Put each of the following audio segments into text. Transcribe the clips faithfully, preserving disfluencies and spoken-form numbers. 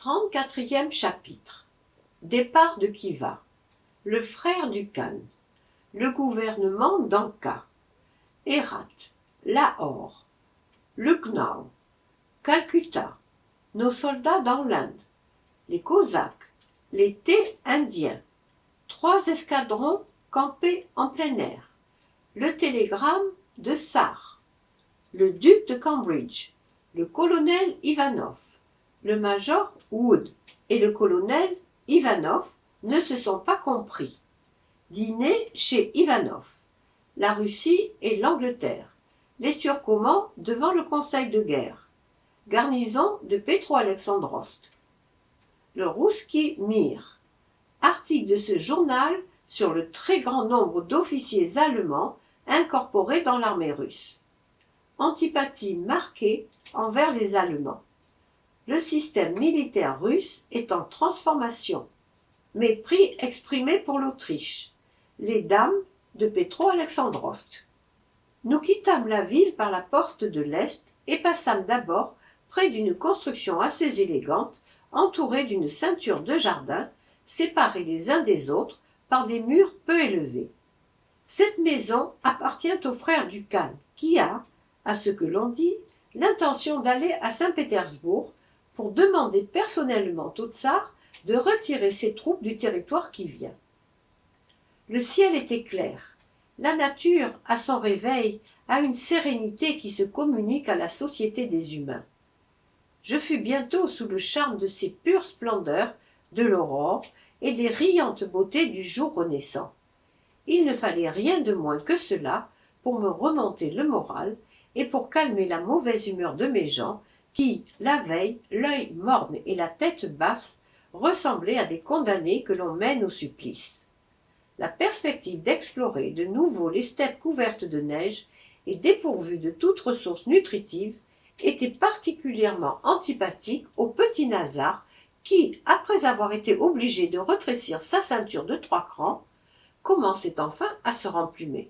trente-quatrième chapitre. Départ de Khiva. Le frère du Khan. Le gouvernement d'Anka. Herat. Lahore. Lucknow. Calcutta. Nos soldats dans l'Inde. Les Cosaques. Les thés indiens. Trois escadrons campés en plein air. Le télégramme de Sarre. Le duc de Cambridge. Le colonel Ivanov. Le major Wood et le colonel Ivanov ne se sont pas compris. Dîner chez Ivanov. La Russie et l'Angleterre. Les Turcomans devant le conseil de guerre. Garnison de Petro-Alexandrovsk. Le Rousski Mir. Article de ce journal sur le très grand nombre d'officiers allemands incorporés dans l'armée russe. Antipathie marquée envers les Allemands. Le système militaire russe est en transformation. Mépris exprimé pour l'Autriche. Les dames de Petro-Alexandrovsk. Nous quittâmes la ville par la porte de l'Est et passâmes d'abord près d'une construction assez élégante, entourée d'une ceinture de jardins, séparés les uns des autres par des murs peu élevés. Cette maison appartient au frère du Khan, qui a, à ce que l'on dit, l'intention d'aller à Saint-Pétersbourg pour demander personnellement au tsar de retirer ses troupes du territoire qui vient. Le ciel était clair. La nature, à son réveil, a une sérénité qui se communique à la société des humains. Je fus bientôt sous le charme de ces pures splendeurs de l'aurore et des riantes beautés du jour renaissant. Il ne fallait rien de moins que cela pour me remonter le moral et pour calmer la mauvaise humeur de mes gens qui, la veille, l'œil morne et la tête basse, ressemblaient à des condamnés que l'on mène au supplice. La perspective d'explorer de nouveau les steppes couvertes de neige et dépourvues de toute ressource nutritive était particulièrement antipathique au petit Nazar qui, après avoir été obligé de retrécir sa ceinture de trois crans, commençait enfin à se remplumer.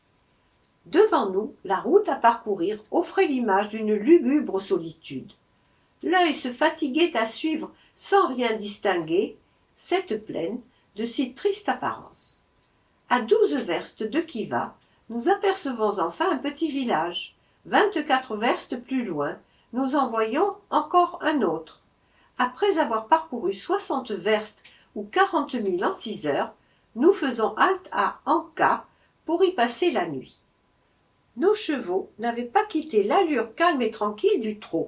Devant nous, la route à parcourir offrait l'image d'une lugubre solitude. L'œil se fatiguait à suivre, sans rien distinguer, cette plaine de si triste apparence. À douze verstes de Khiva, nous apercevons enfin un petit village. Vingt-quatre verstes plus loin, nous en voyons encore un autre. Après avoir parcouru soixante verstes ou quarante milles en six heures, nous faisons halte à Anka pour y passer la nuit. Nos chevaux n'avaient pas quitté l'allure calme et tranquille du trot.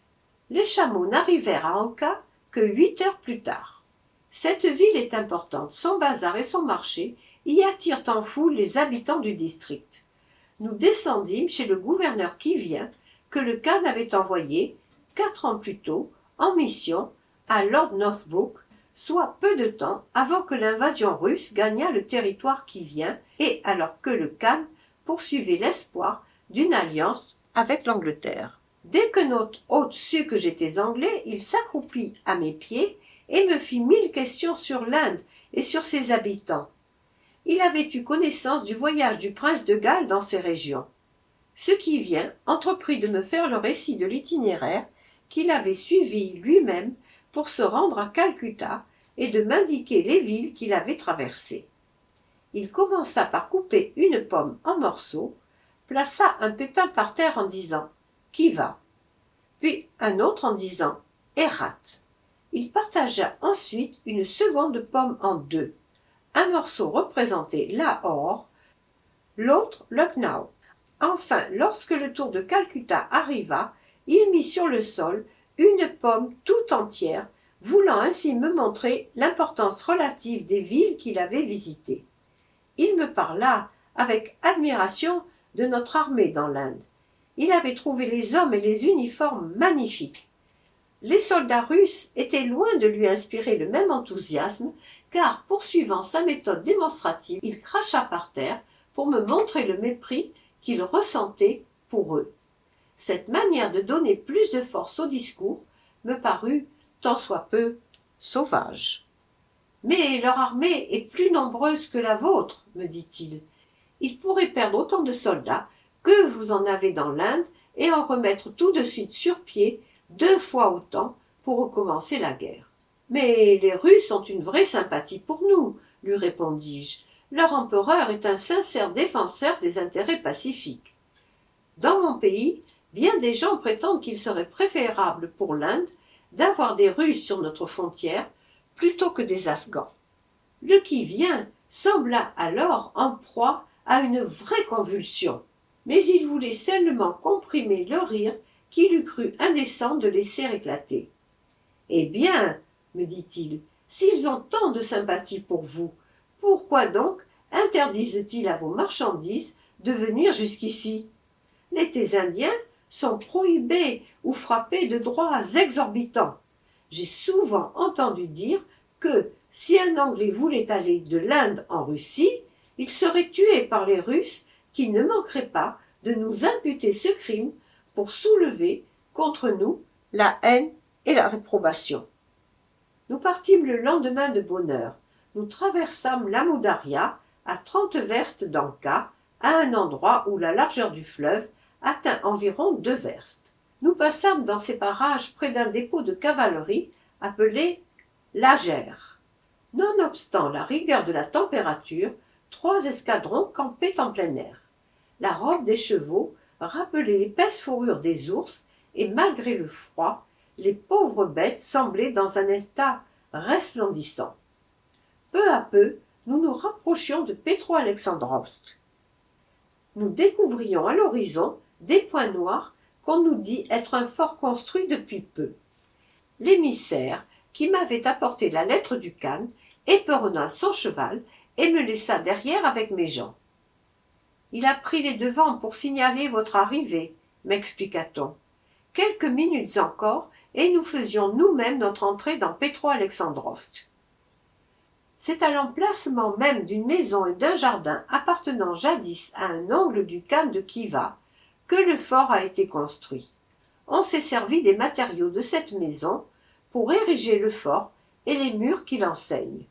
Les chameaux n'arrivèrent à Anka que huit heures plus tard. Cette ville est importante, son bazar et son marché y attirent en foule les habitants du district. Nous descendîmes chez le gouverneur qui vient, que le Khan avait envoyé, quatre ans plus tôt, en mission à Lord Northbrook, soit peu de temps avant que l'invasion russe gagnât le territoire qui vient et alors que le Khan poursuivait l'espoir d'une alliance avec l'Angleterre. Dès que notre hôte sut que j'étais anglais, il s'accroupit à mes pieds et me fit mille questions sur l'Inde et sur ses habitants. Il avait eu connaissance du voyage du prince de Galles dans ces régions. Ce qui vient entreprit de me faire le récit de l'itinéraire qu'il avait suivi lui-même pour se rendre à Calcutta et de m'indiquer les villes qu'il avait traversées. Il commença par couper une pomme en morceaux, plaça un pépin par terre en disant « Khiva », puis un autre en disant « Herat ». Il partagea ensuite une seconde pomme en deux. Un morceau représentait Lahore, l'autre Lucknow. Enfin, lorsque le tour de Calcutta arriva, il mit sur le sol une pomme tout entière, voulant ainsi me montrer l'importance relative des villes qu'il avait visitées. Il me parla avec admiration de notre armée dans l'Inde. Il avait trouvé les hommes et les uniformes magnifiques. Les soldats russes étaient loin de lui inspirer le même enthousiasme, car, poursuivant sa méthode démonstrative, il cracha par terre pour me montrer le mépris qu'il ressentait pour eux. Cette manière de donner plus de force au discours me parut, tant soit peu, sauvage. « Mais leur armée est plus nombreuse que la vôtre, me dit-il. Ils pourraient perdre autant de soldats que vous en avez dans l'Inde et en remettre tout de suite sur pied deux fois autant pour recommencer la guerre. Mais les Russes ont une vraie sympathie pour nous, lui répondis-je. Leur empereur est un sincère défenseur des intérêts pacifiques. Dans mon pays, bien des gens prétendent qu'il serait préférable pour l'Inde d'avoir des Russes sur notre frontière plutôt que des Afghans. Le qui-vient sembla alors en proie à une vraie convulsion, mais il voulait seulement comprimer le rire qu'il eût cru indécent de laisser éclater. « Eh bien, me dit-il, s'ils ont tant de sympathie pour vous, pourquoi donc interdisent-ils à vos marchandises de venir jusqu'ici? Les Indiens sont prohibés ou frappés de droits exorbitants. J'ai souvent entendu dire que si un Anglais voulait aller de l'Inde en Russie, il serait tué par les Russes qui ne manqueraient pas de nous imputer ce crime pour soulever contre nous la haine et la réprobation. » Nous partîmes le lendemain de bonne heure. Nous traversâmes l'Amou Daria à trente verstes d'Anka, à un endroit où la largeur du fleuve atteint environ deux verstes. Nous passâmes dans ces parages près d'un dépôt de cavalerie appelé Lagère. Nonobstant la rigueur de la température, trois escadrons campaient en plein air. La robe des chevaux rappelait l'épaisse fourrure des ours, et malgré le froid, les pauvres bêtes semblaient dans un état resplendissant. Peu à peu, nous nous rapprochions de Petro-Alexandrovsk. Nous découvrions à l'horizon des points noirs qu'on nous dit être un fort construit depuis peu. L'émissaire, qui m'avait apporté la lettre du Khan, éperonna son cheval et me laissa derrière avec mes gens. « Il a pris les devants pour signaler votre arrivée, » m'expliqua-t-on. Quelques minutes encore, et nous faisions nous-mêmes notre entrée dans Petro-Alexandrovsk. C'est à l'emplacement même d'une maison et d'un jardin appartenant jadis à un oncle du Khan de Khiva que le fort a été construit. On s'est servi des matériaux de cette maison pour ériger le fort et les murs qui l'enseignent.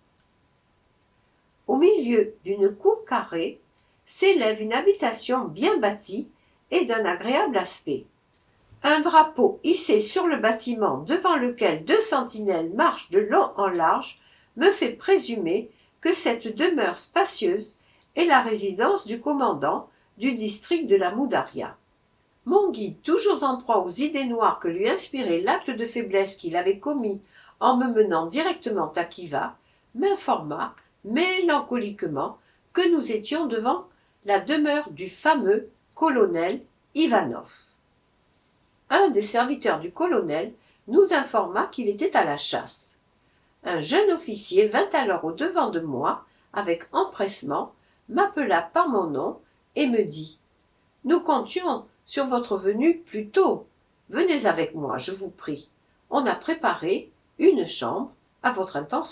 Au milieu d'une cour carrée s'élève une habitation bien bâtie et d'un agréable aspect. Un drapeau hissé sur le bâtiment devant lequel deux sentinelles marchent de long en large me fait présumer que cette demeure spacieuse est la résidence du commandant du district de l'Amou Daria. Mon guide, toujours en proie aux idées noires que lui inspirait l'acte de faiblesse qu'il avait commis en me menant directement à Khiva, m'informa mélancoliquement que nous étions devant la demeure du fameux colonel Ivanov. Un des serviteurs du colonel nous informa qu'il était à la chasse. Un jeune officier vint alors au-devant de moi, avec empressement, m'appela par mon nom et me dit « Nous comptions sur votre venue plus tôt. Venez avec moi, je vous prie. On a préparé une chambre à votre intention. »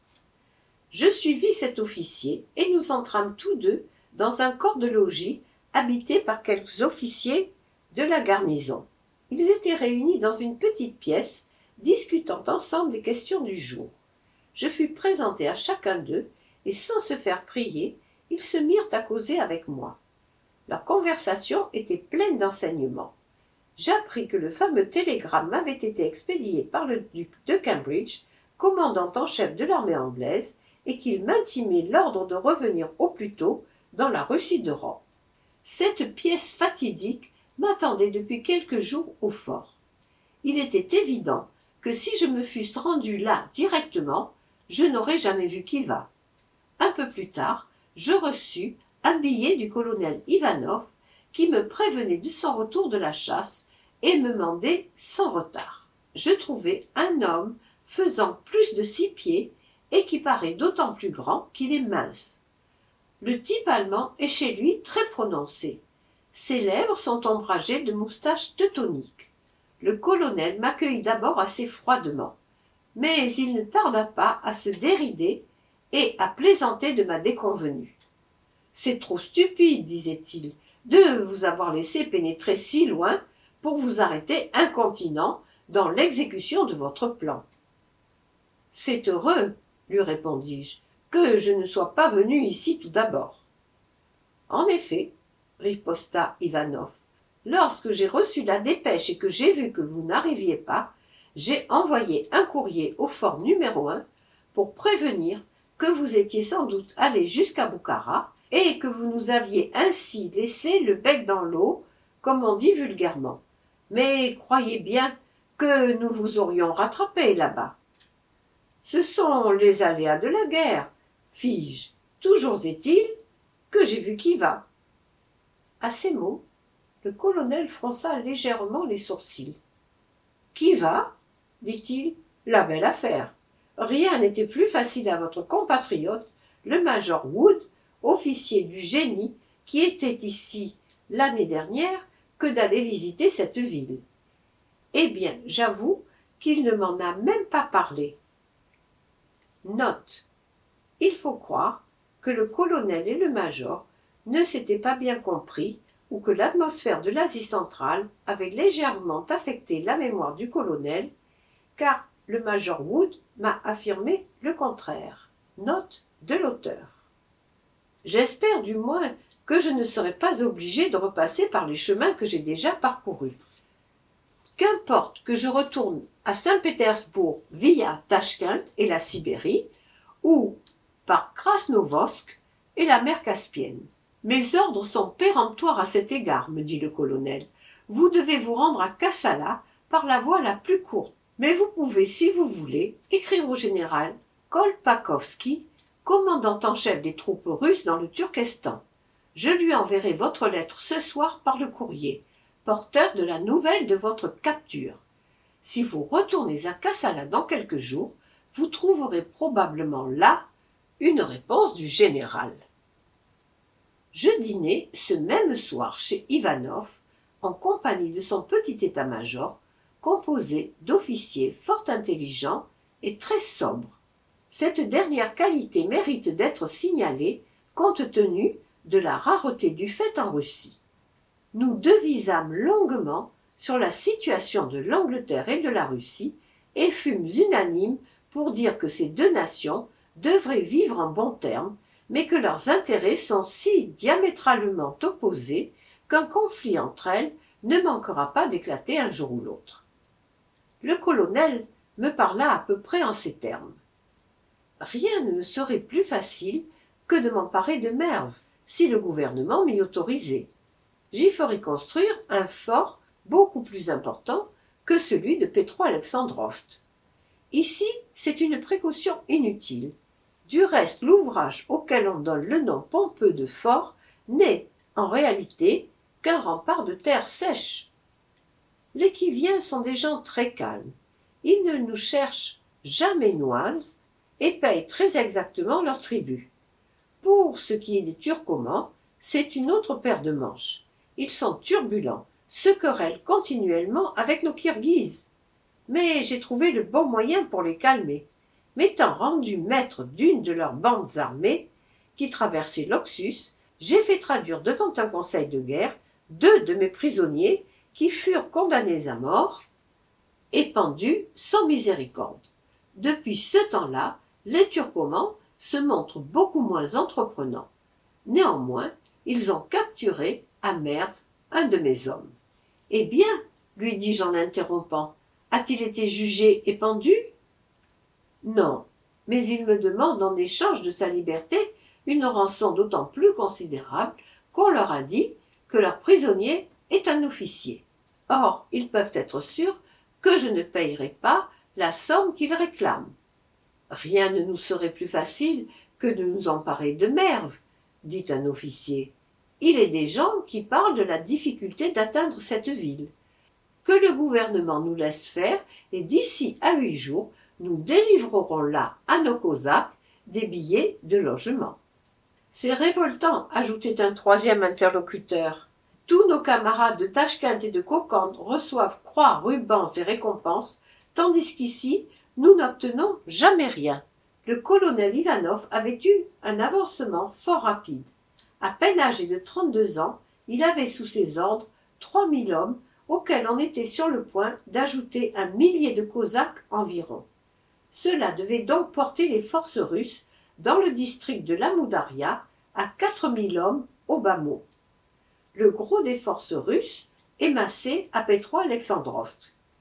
Je suivis cet officier et nous entrâmes tous deux dans un corps de logis habité par quelques officiers de la garnison. Ils étaient réunis dans une petite pièce, discutant ensemble des questions du jour. Je fus présenté à chacun d'eux, et sans se faire prier, ils se mirent à causer avec moi. Leur conversation était pleine d'enseignements. J'appris que le fameux télégramme m'avait été expédié par le duc de Cambridge, commandant en chef de l'armée anglaise, et qu'il m'intimait l'ordre de revenir au plus tôt dans la Russie d'Europe. Cette pièce fatidique m'attendait depuis quelques jours au fort. Il était évident que si je me fusse rendu là directement, je n'aurais jamais vu Khiva. Un peu plus tard, je reçus un billet du colonel Ivanov qui me prévenait de son retour de la chasse et me mandait sans retard. Je trouvai un homme faisant plus de six pieds et qui paraît d'autant plus grand qu'il est mince. Le type allemand est chez lui très prononcé. Ses lèvres sont ombragées de moustaches teutoniques. Le colonel m'accueillit d'abord assez froidement, mais il ne tarda pas à se dérider et à plaisanter de ma déconvenue. « C'est trop stupide, disait-il, de vous avoir laissé pénétrer si loin pour vous arrêter incontinent dans l'exécution de votre plan. »« C'est heureux, lui répondis-je, que je ne sois pas venu ici tout d'abord. »« En effet, riposta Ivanov, lorsque j'ai reçu la dépêche et que j'ai vu que vous n'arriviez pas, j'ai envoyé un courrier au fort numéro un pour prévenir que vous étiez sans doute allé jusqu'à Boukhara et que vous nous aviez ainsi laissé le bec dans l'eau, comme on dit vulgairement. Mais croyez bien que nous vous aurions rattrapé là-bas. Ce sont les aléas de la guerre, fis-je. Toujours est-il que j'ai vu qui va. À ces mots, le colonel fronça légèrement les sourcils. Qui va, dit-il, la belle affaire. Rien n'était plus facile à votre compatriote, le major Wood, officier du génie, qui était ici l'année dernière, que d'aller visiter cette ville. Eh bien, j'avoue qu'il ne m'en a même pas parlé. Note. Il faut croire que le colonel et le major ne s'étaient pas bien compris ou que l'atmosphère de l'Asie centrale avait légèrement affecté la mémoire du colonel, car le major Wood m'a affirmé le contraire. Note de l'auteur. J'espère du moins que je ne serai pas obligé de repasser par les chemins que j'ai déjà parcourus. Qu'importe que je retourne à Saint-Pétersbourg via Tachkent et la Sibérie, ou par Krasnovorsk et la mer Caspienne. Mes ordres sont péremptoires à cet égard, me dit le colonel. Vous devez vous rendre à Kassala par la voie la plus courte, mais vous pouvez, si vous voulez, écrire au général Kolpakovski, commandant en chef des troupes russes dans le Turkestan. Je lui enverrai votre lettre ce soir par le courrier, porteur de la nouvelle de votre capture. Si vous retournez à Kassala dans quelques jours, vous trouverez probablement là une réponse du général. Je dînai ce même soir chez Ivanov, en compagnie de son petit état-major, composé d'officiers fort intelligents et très sobres. Cette dernière qualité mérite d'être signalée compte tenu de la rareté du fait en Russie. Nous devisâmes longuement sur la situation de l'Angleterre et de la Russie et fûmes unanimes pour dire que ces deux nations devraient vivre en bons termes, mais que leurs intérêts sont si diamétralement opposés qu'un conflit entre elles ne manquera pas d'éclater un jour ou l'autre. Le colonel me parla à peu près en ces termes. Rien ne me serait plus facile que de m'emparer de Merv, si le gouvernement m'y autorisait. J'y ferai construire un fort beaucoup plus important que celui de Petro-Alexandrovsk. Ici, c'est une précaution inutile. Du reste, l'ouvrage auquel on donne le nom pompeux de fort n'est, en réalité, qu'un rempart de terre sèche. Les qui-viens sont des gens très calmes. Ils ne nous cherchent jamais noise et payent très exactement leur tribut. Pour ce qui est des Turcomans, c'est une autre paire de manches. Ils sont turbulents, se querellent continuellement avec nos Kirghizes. Mais j'ai trouvé le bon moyen pour les calmer. M'étant rendu maître d'une de leurs bandes armées, qui traversait l'Oxus, j'ai fait traduire devant un conseil de guerre deux de mes prisonniers qui furent condamnés à mort et pendus sans miséricorde. Depuis ce temps-là, les Turcomans se montrent beaucoup moins entreprenants. Néanmoins, ils ont capturé à Merv un de mes hommes. « Eh bien, lui dis-je en l'interrompant, a-t-il été jugé et pendu ?»« Non, mais il me demande en échange de sa liberté une rançon d'autant plus considérable qu'on leur a dit que leur prisonnier est un officier. Or, ils peuvent être sûrs que je ne payerai pas la somme qu'ils réclament. Rien ne nous serait plus facile que de nous emparer de Merv, dit un officier. Il est des gens qui parlent de la difficulté d'atteindre cette ville. Que le gouvernement nous laisse faire, et d'ici à huit jours, nous délivrerons là à nos Cosaques des billets de logement. C'est révoltant, ajoutait un troisième interlocuteur. Tous nos camarades de Tachkent et de Kokand reçoivent croix, rubans et récompenses, tandis qu'ici, nous n'obtenons jamais rien. Le colonel Ivanov avait eu un avancement fort rapide. À peine âgé de trente-deux ans, il avait sous ses ordres trois mille hommes, auxquels on était sur le point d'ajouter un millier de Cosaques environ. Cela devait donc porter les forces russes dans le district de l'Amoudaria à quatre mille hommes au bas mot. Le gros des forces russes est massé à Petro-Alexandrovsk.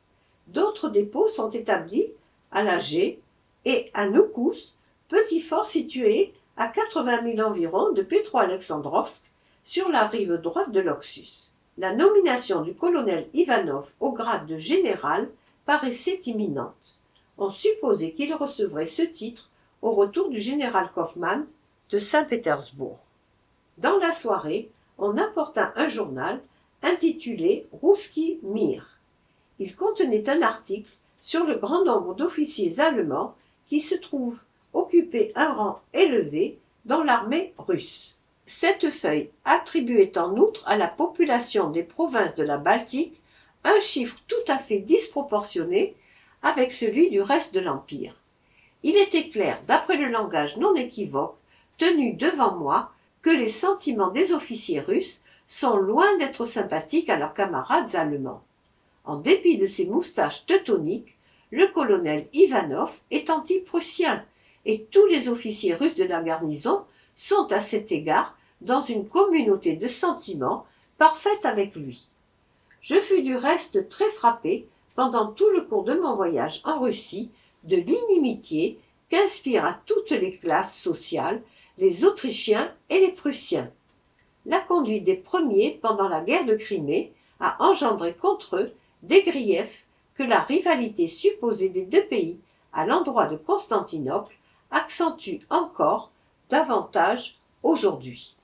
D'autres dépôts sont établis à La Gée et à Noukous, petit fort situé à quatre-vingts milles environ de Petroalexandrovsk, sur la rive droite de l'Oxus. La nomination du colonel Ivanov au grade de général paraissait imminente. On supposait qu'il recevrait ce titre au retour du général Kaufmann de Saint-Pétersbourg. Dans la soirée, on apporta un journal intitulé Rousski Mir. Il contenait un article sur le grand nombre d'officiers allemands qui se trouvent occuper un rang élevé dans l'armée russe. Cette feuille attribuait en outre à la population des provinces de la Baltique un chiffre tout à fait disproportionné avec celui du reste de l'Empire. Il était clair, d'après le langage non équivoque tenu devant moi, que les sentiments des officiers russes sont loin d'être sympathiques à leurs camarades allemands. En dépit de ses moustaches teutoniques, le colonel Ivanov est anti-prussien, et tous les officiers russes de la garnison sont à cet égard dans une communauté de sentiments parfaite avec lui. Je fus du reste très frappé, pendant tout le cours de mon voyage en Russie, de l'inimitié qu'inspirent à toutes les classes sociales les Autrichiens et les Prussiens. La conduite des premiers pendant la guerre de Crimée a engendré contre eux des griefs que la rivalité supposée des deux pays à l'endroit de Constantinople accentue encore davantage aujourd'hui.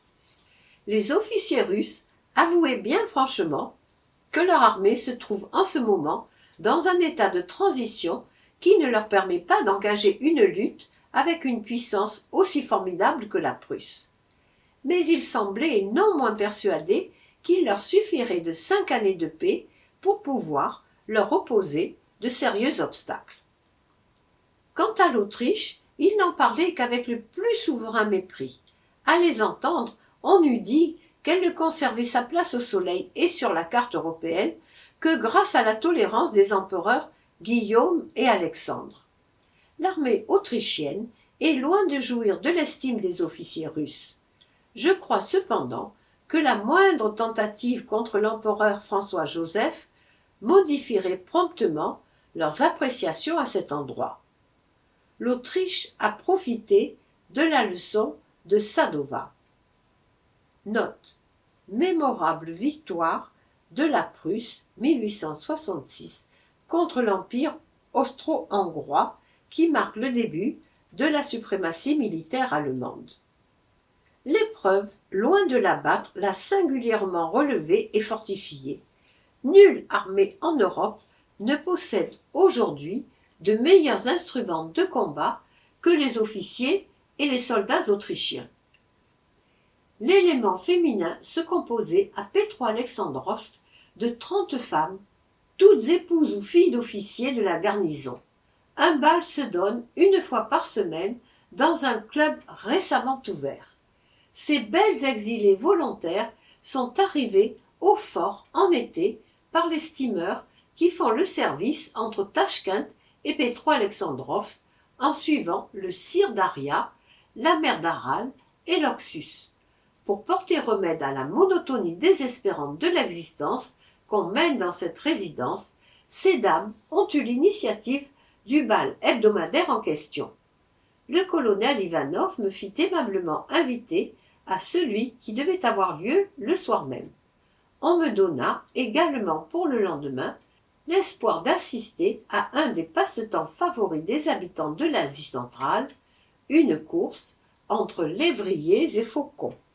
Les officiers russes avouaient bien franchement que leur armée se trouve en ce moment dans un état de transition qui ne leur permet pas d'engager une lutte avec une puissance aussi formidable que la Prusse. Mais ils semblaient non moins persuadés qu'il leur suffirait de cinq années de paix pour pouvoir leur opposer de sérieux obstacles. Quant à l'Autriche, ils n'en parlaient qu'avec le plus souverain mépris. À les entendre, on eût dit qu'elle ne conservait sa place au soleil et sur la carte européenne que grâce à la tolérance des empereurs Guillaume et Alexandre. L'armée autrichienne est loin de jouir de l'estime des officiers russes. Je crois cependant que la moindre tentative contre l'empereur François-Joseph modifierait promptement leurs appréciations à cet endroit. L'Autriche a profité de la leçon de Sadova. Note. Mémorable victoire de la Prusse mille huit cent soixante-six contre l'Empire austro-hongrois qui marque le début de la suprématie militaire allemande. L'épreuve, loin de l'abattre, l'a singulièrement relevée et fortifiée. Nulle armée en Europe ne possède aujourd'hui de meilleurs instruments de combat que les officiers et les soldats autrichiens. L'élément féminin se composait à Petroalexandrovsk de trente femmes, toutes épouses ou filles d'officiers de la garnison. Un bal se donne une fois par semaine dans un club récemment ouvert. Ces belles exilées volontaires sont arrivées au fort en été par les steamers qui font le service entre Tachkent et Petroalexandrovsk en suivant le Sir Daria, la mer d'Aral et l'Oxus, pour porter remède à la monotonie désespérante de l'existence qu'on mène dans cette résidence. Ces dames ont eu l'initiative du bal hebdomadaire en question. Le colonel Ivanov me fit aimablement inviter à celui qui devait avoir lieu le soir même. On me donna également pour le lendemain l'espoir d'assister à un des passe-temps favoris des habitants de l'Asie centrale, une course entre lévriers et faucons.